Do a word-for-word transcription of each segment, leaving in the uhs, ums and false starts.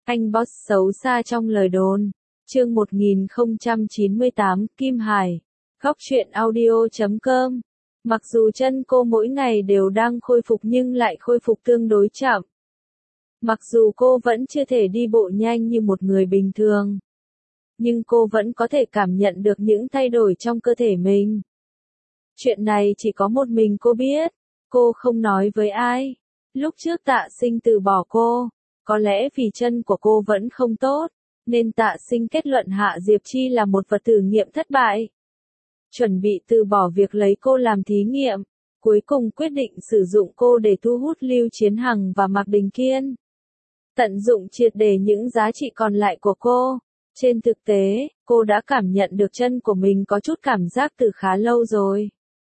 Anh boss xấu xa trong lời đồn. Chương một nghìn không trăm chín mươi tám, Kim Hải. Góc truyện audio chấm com. Mặc dù chân cô mỗi ngày đều đang khôi phục nhưng lại khôi phục tương đối chậm. Mặc dù cô vẫn chưa thể đi bộ nhanh như một người bình thường, nhưng cô vẫn có thể cảm nhận được những thay đổi trong cơ thể mình. Chuyện này chỉ có một mình cô biết, cô không nói với ai. Lúc trước Tạ Sinh từ bỏ cô, có lẽ vì chân của cô vẫn không tốt, nên Tạ Sinh kết luận Hạ Diệp Chi là một vật thử nghiệm thất bại. Chuẩn bị từ bỏ việc lấy cô làm thí nghiệm, cuối cùng quyết định sử dụng cô để thu hút Lưu Chiến Hằng và Mạc Đình Kiên. Tận dụng triệt để những giá trị còn lại của cô. Trên thực tế, cô đã cảm nhận được chân của mình có chút cảm giác từ khá lâu rồi.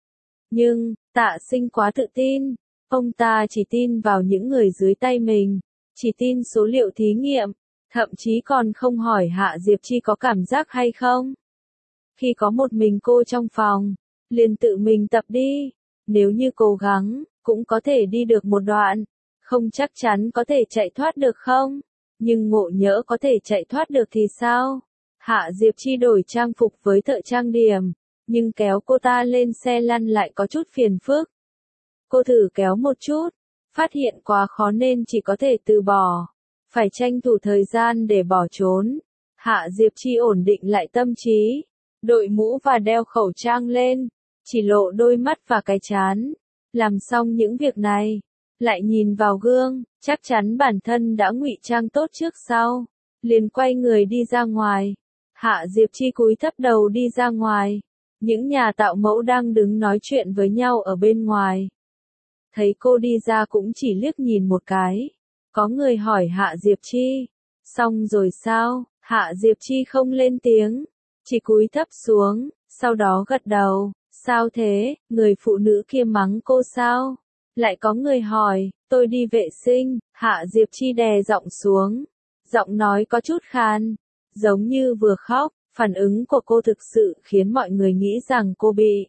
Nhưng, Tạ Sinh quá tự tin. Ông ta chỉ tin vào những người dưới tay mình, chỉ tin số liệu thí nghiệm, thậm chí còn không hỏi Hạ Diệp Chi có cảm giác hay không. Khi có một mình cô trong phòng, liền tự mình tập đi. Nếu như cố gắng, cũng có thể đi được một đoạn. Không chắc chắn có thể chạy thoát được không? Nhưng ngộ nhỡ có thể chạy thoát được thì sao? Hạ Diệp Chi đổi trang phục với thợ trang điểm, nhưng kéo cô ta lên xe lăn lại có chút phiền phức. Cô thử kéo một chút, phát hiện quá khó nên chỉ có thể từ bỏ. Phải tranh thủ thời gian để bỏ trốn. Hạ Diệp Chi ổn định lại tâm trí, đội mũ và đeo khẩu trang lên, chỉ lộ đôi mắt và cái trán. Làm xong những việc này, lại nhìn vào gương, chắc chắn bản thân đã ngụy trang tốt trước sau, liền quay người đi ra ngoài. Hạ Diệp Chi cúi thấp đầu đi ra ngoài. Những nhà tạo mẫu đang đứng nói chuyện với nhau ở bên ngoài. Thấy cô đi ra cũng chỉ liếc nhìn một cái. Có người hỏi Hạ Diệp Chi, xong rồi sao? Hạ Diệp Chi không lên tiếng, chỉ cúi thấp xuống, sau đó gật đầu. Sao thế, người phụ nữ kia mắng cô sao? Lại có người hỏi, tôi đi vệ sinh. Hạ Diệp Chi đè giọng xuống, giọng nói có chút khan, giống như vừa khóc. Phản ứng của cô thực sự khiến mọi người nghĩ rằng cô bị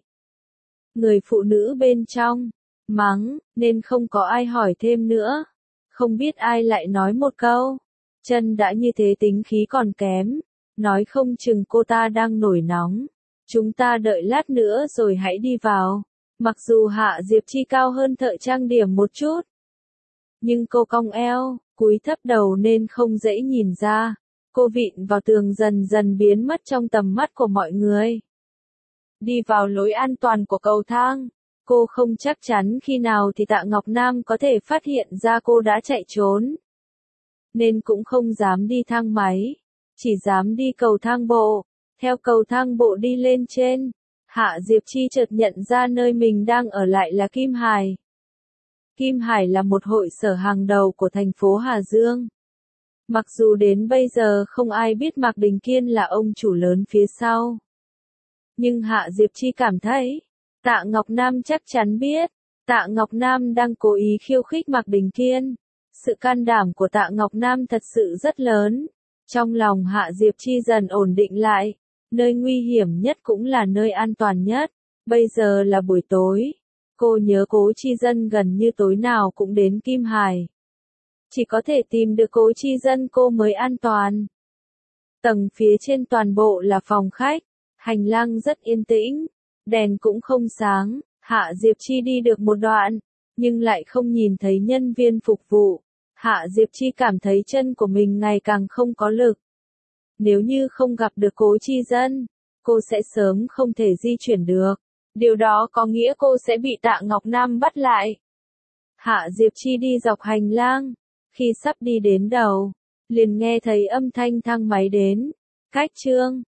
người phụ nữ bên trong mắng, nên không có ai hỏi thêm nữa. Không biết ai lại nói một câu, chân đã như thế tính khí còn kém, nói không chừng cô ta đang nổi nóng. Chúng ta đợi lát nữa rồi hãy đi vào. Mặc dù Hạ Diệp Chi cao hơn thợ trang điểm một chút, nhưng cô cong eo, cúi thấp đầu nên không dễ nhìn ra. Cô vịn vào tường dần dần biến mất trong tầm mắt của mọi người. Đi vào lối an toàn của cầu thang. Cô không chắc chắn khi nào thì Tạ Ngọc Nam có thể phát hiện ra cô đã chạy trốn, nên cũng không dám đi thang máy, chỉ dám đi cầu thang bộ. Theo cầu thang bộ đi lên trên, Hạ Diệp Chi chợt nhận ra nơi mình đang ở lại là Kim Hải. Kim Hải là một hội sở hàng đầu của thành phố Hà Dương. Mặc dù đến bây giờ không ai biết Mạc Đình Kiên là ông chủ lớn phía sau, nhưng Hạ Diệp Chi cảm thấy, Tạ Ngọc Nam chắc chắn biết. Tạ Ngọc Nam đang cố ý khiêu khích Mạc Đình Kiên. Sự can đảm của Tạ Ngọc Nam thật sự rất lớn. Trong lòng Hạ Diệp Chi dần ổn định lại. Nơi nguy hiểm nhất cũng là nơi an toàn nhất. Bây giờ là buổi tối. Cô nhớ Cố Chi Dân gần như tối nào cũng đến Kim Hải. Chỉ có thể tìm được Cố Chi Dân cô mới an toàn. Tầng phía trên toàn bộ là phòng khách. Hành lang rất yên tĩnh. Đèn cũng không sáng. Hạ Diệp Chi đi được một đoạn, nhưng lại không nhìn thấy nhân viên phục vụ. Hạ Diệp Chi cảm thấy chân của mình ngày càng không có lực. Nếu như không gặp được Cố Chi Dân, cô sẽ sớm không thể di chuyển được. Điều đó có nghĩa cô sẽ bị Tạ Ngọc Nam bắt lại. Hạ Diệp Chi đi dọc hành lang. Khi sắp đi đến đầu, liền nghe thấy âm thanh thang máy đến. Cách Trương,